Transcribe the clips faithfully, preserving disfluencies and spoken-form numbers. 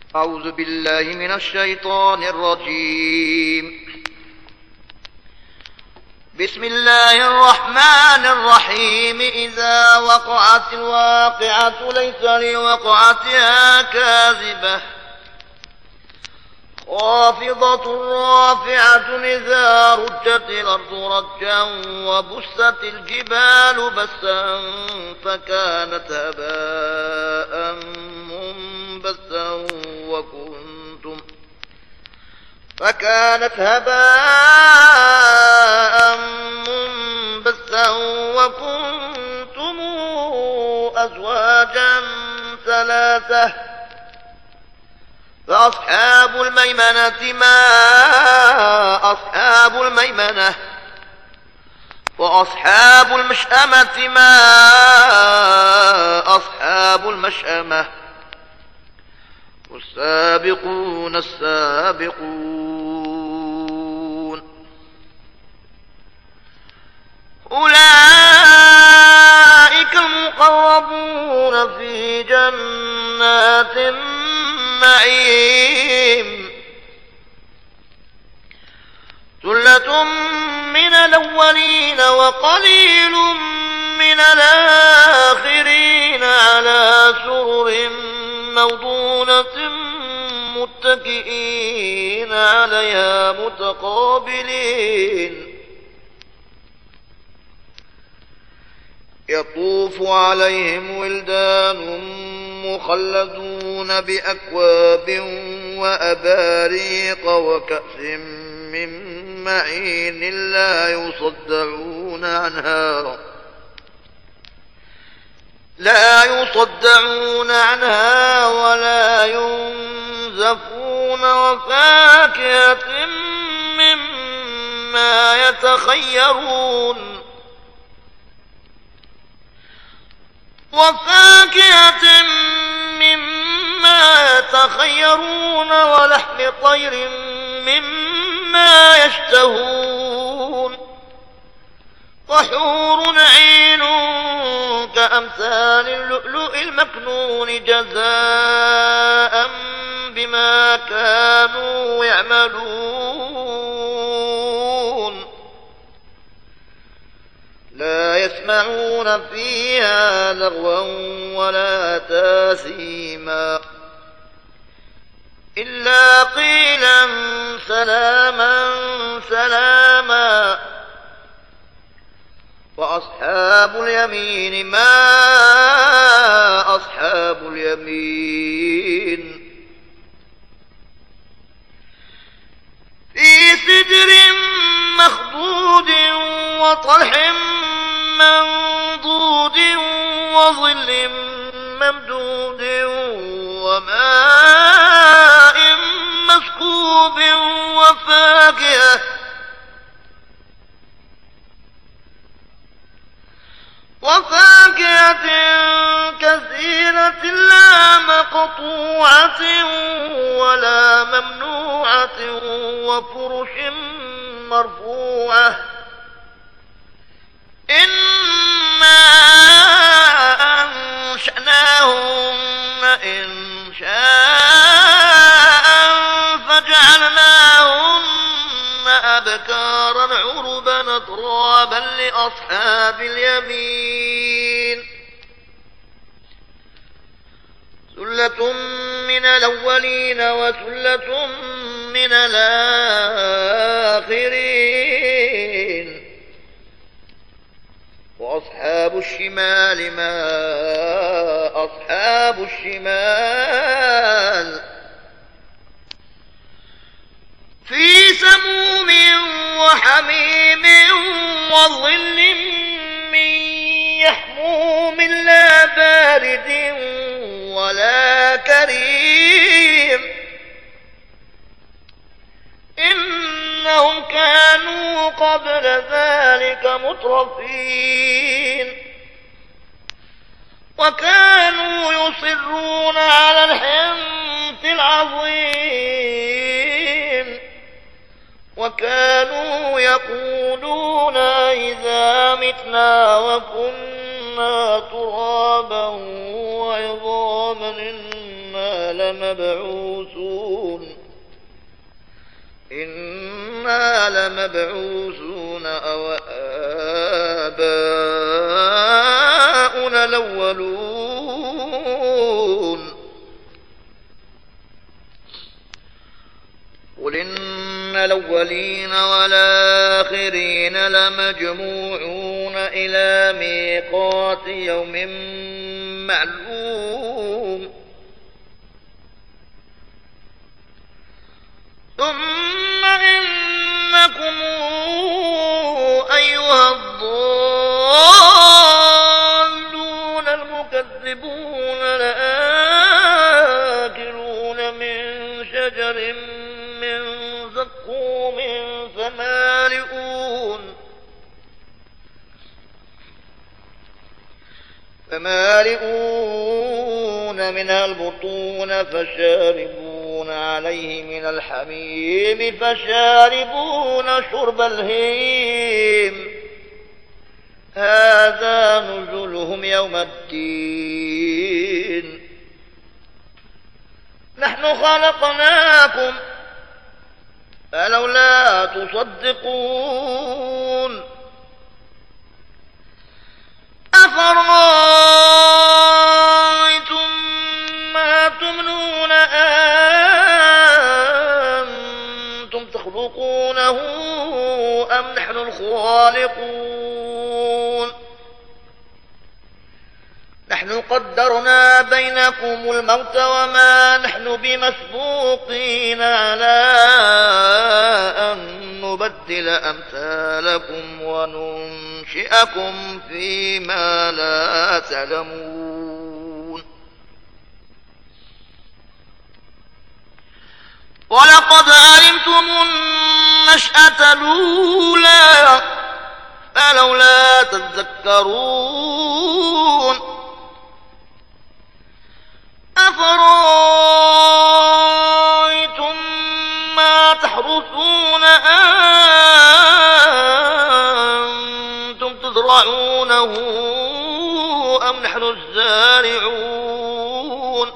أعوذ بالله من الشيطان الرجيم. بسم الله الرحمن الرحيم. إذا وقعت الواقعة ليس لوقعتها كاذبة خافضة رافعة إذا رجت الأرض رجا وبست الجبال بسا فكانت هباء منبثا وكنتم فكانت هباء منبثا وكنتم أزواجا ثلاثة فأصحاب الميمنة ما أصحاب الميمنة وأصحاب المشأمة ما أصحاب المشأمة والسابقون السابقون أولئك المقربون في جنات النعيم ثلة من الأولين وقليل من الآخرين على سرر موضونة متكئين عليها متقابلين يطوف عليهم ولدان مخلدون بأكواب وأباريق وكأس من معين لا يصدعون عنها لا يصدعون عنها ولا ينزفون وفاكهة مما يتخيرون وفاكهة مما يتخيرون ولحم طير مما يشتهون وحور عين كأمثال اللؤلؤ المكنون جزاء بما كانوا يعملون لا يسمعون فيها لغوا ولا تاثيما إلا قيلا سلاما سلاما وأصحاب اليمين ما أصحاب اليمين في سدر مخضود وطلح منضود وظل ممدود وماء مسكوب وفاكهة وفاكهة كثيرة لا مقطوعة ولا ممنوعة وفرش مرفوعة إنا أنشأناهن إنشاء فجعلناهن أبكارا عربا أترابا لأصحاب اليمين ثلة من الأولين وثلة من الآخرين وأصحاب الشمال ما أصحاب الشمال في سموم وحميم وظل من يحموم لا بارد ولا كريم إنهم كانوا قبل ذلك مترفين وكانوا يصرون على الحنث العظيم وكانوا يقولون إذا متنا وكنا ترابا وعظاما إنا لمبعوثون إنا لمبعوثون أو آباؤنا الأولون قل إن الأولين والآخرين لمجموعون إلى ميقات يوم معلوم ثم إنكم أيها الضالون المكذبون لآكلون من شجر من زقوم فمالئون فمالئون منها البطون فشاربون عليه من الحميم فشاربون شرب الهيم هذا نزلهم يوم الدين نحن خلقناكم فلولا تصدقون أفرأيتم ما تمنون أنتم تخلقونه أم نحن الخالقون نحن قدرنا بينكم الموت وما نحن بمسبوقين على أن نبدل أمثالكم وننشئكم فيما لا تعلمون ولقد علمتم النشأة الأولى فلولا تذكرون أفرأيتم ما تحرثون أنتم تزرعونه أم نحن الزارعون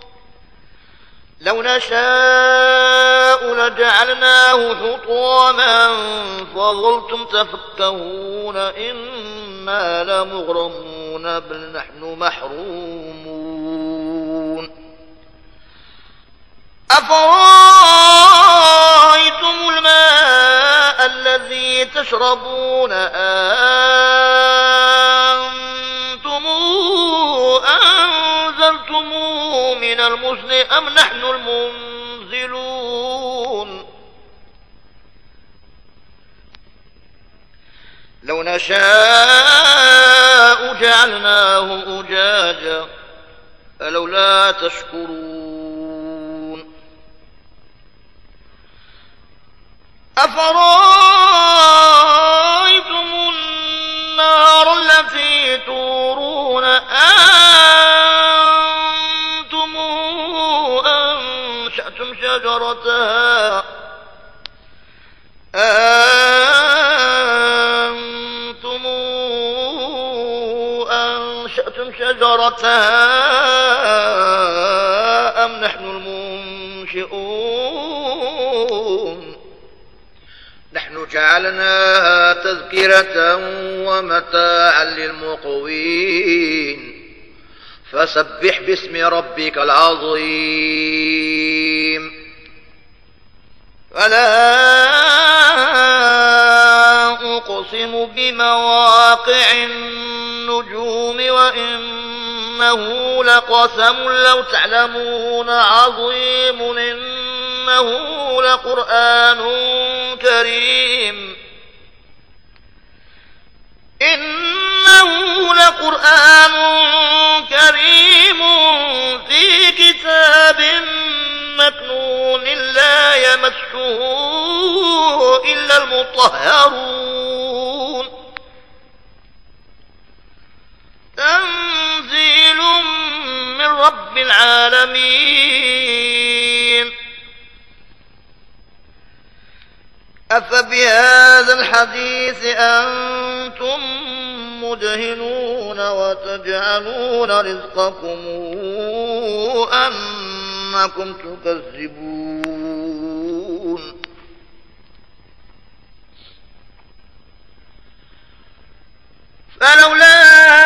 لو نشاء لجعلناه حطاما فظلتم تفكهون إنا لمغرمون بل نحن محرومون أفرأيتم الماء الذي تشربون أنتم أنزلتموه من المزن أم نحن المنزلون لو نشاء جعلناه أجاجا فلولا تشكرون أفرأيتم النار التي تورون أنتم أنشأتم شجرتها أنتم أنشأتم شجرتها أم نحن المنشئون نحن جعلناها تذكرة ومتاعا للمقوين فسبح باسم ربك العظيم فلا أقسم بمواقع النجوم وإنه لقسم لو تعلمون عظيم إنه لقرآن كريم إنه لقرآن كريم في كتاب مكنون لا يمسه إلا المطهرون تنزيل من رب العالمين أفبهذا الحديث أنتم مدهنون وتجعلون رزقكم أنكم تكذبون فلولا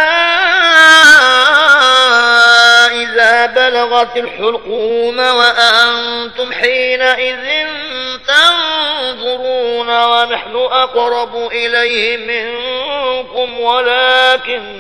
إذا بلغت الحلقوم وأنتم حينئذ تنظرون ونحن أقرب إليه منكم ولكن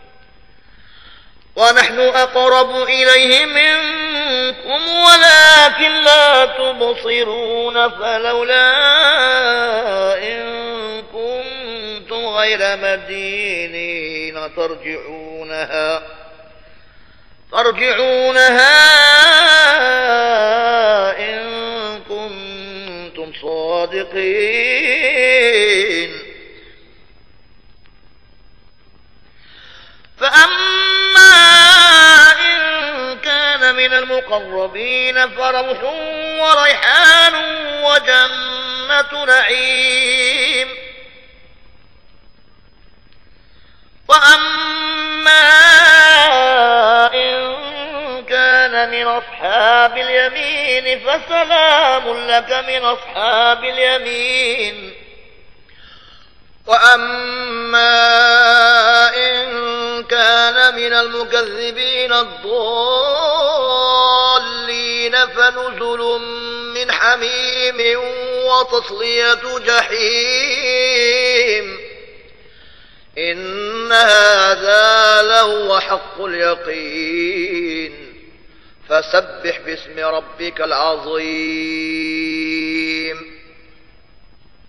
ونحن أقرب إليه منكم ولكن لا تبصرون فلولا إن كنتم غير مدينين ترجعونها ترجعونها إن كنتم صادقين فأما إن كان من المقربين فروح وريحان وجنة نعيم وأما إن كان من أصحاب اليمين فسلام لك من أصحاب اليمين وأما إن كان من المكذبين الضالين فنزل من حميم وتصلية جحيم إن هذا لهو حق اليقين فسبح باسم ربك العظيم